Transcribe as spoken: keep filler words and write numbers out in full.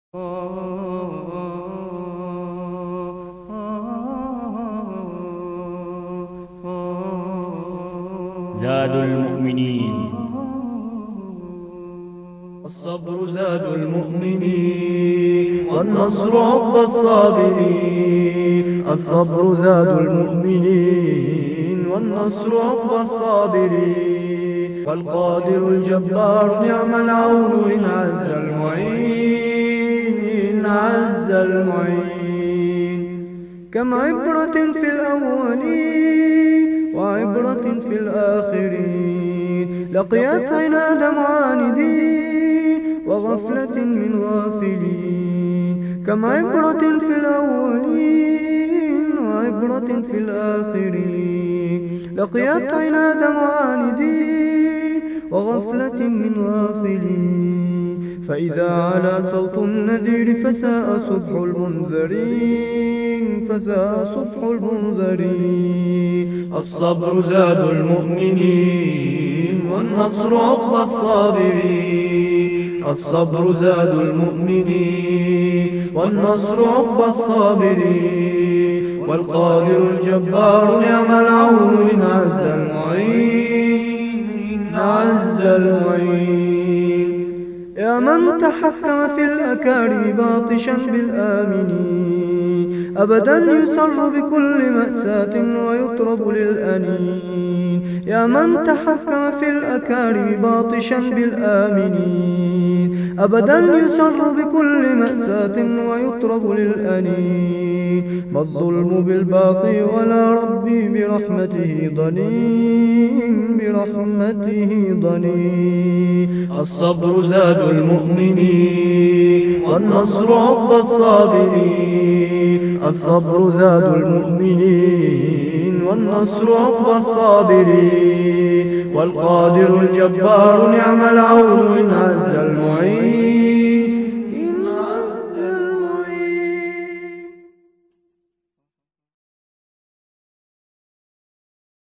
زاد المؤمنين. الصبر زاد المؤمنين والنصر عقبى الصابرين. الصبر زاد المؤمنين والنصر عقبى الصابرين. والقادر الجبار نعم العون إن عز المعين. إن عز المعين. كم عبرة في الأولين وعبرة في الآخرين. لقيت عناد معاندين وغفلة من غافلين. كم عبرة في الأولين وعبرة في الآخرين. لقيت عناد معاندين وغفلة من غافلين. فإذا علا صوت النذير فساء صبح المنذرين. فساء صبح المنذرين. الصبر زاد المؤمنين والنصر عقبى الصابرين. الصبر زاد المؤمنين والنصر عقبى الصابرين. والقادر الجبار نعم العون إن عز المعين. إن عز المعين. يا من تحكم في الأكارم باطشا بالآمنين. أبدا يسر بكل مأساة ويطرب للأنين. يا من تحكم في الأكارم باطشا بالآمنين. أبدا يسر بكل مأساة ويطرب للأنين. ما الظلم بالباقي ولا ربي برحمته ضنين. برحمته ضنين. الصبر زاد المؤمنين والنصر عقبى الصابرين. الصبر زاد المؤمنين والنصر عقبى الصابرين. والقادر الجبار نعم العون إن عز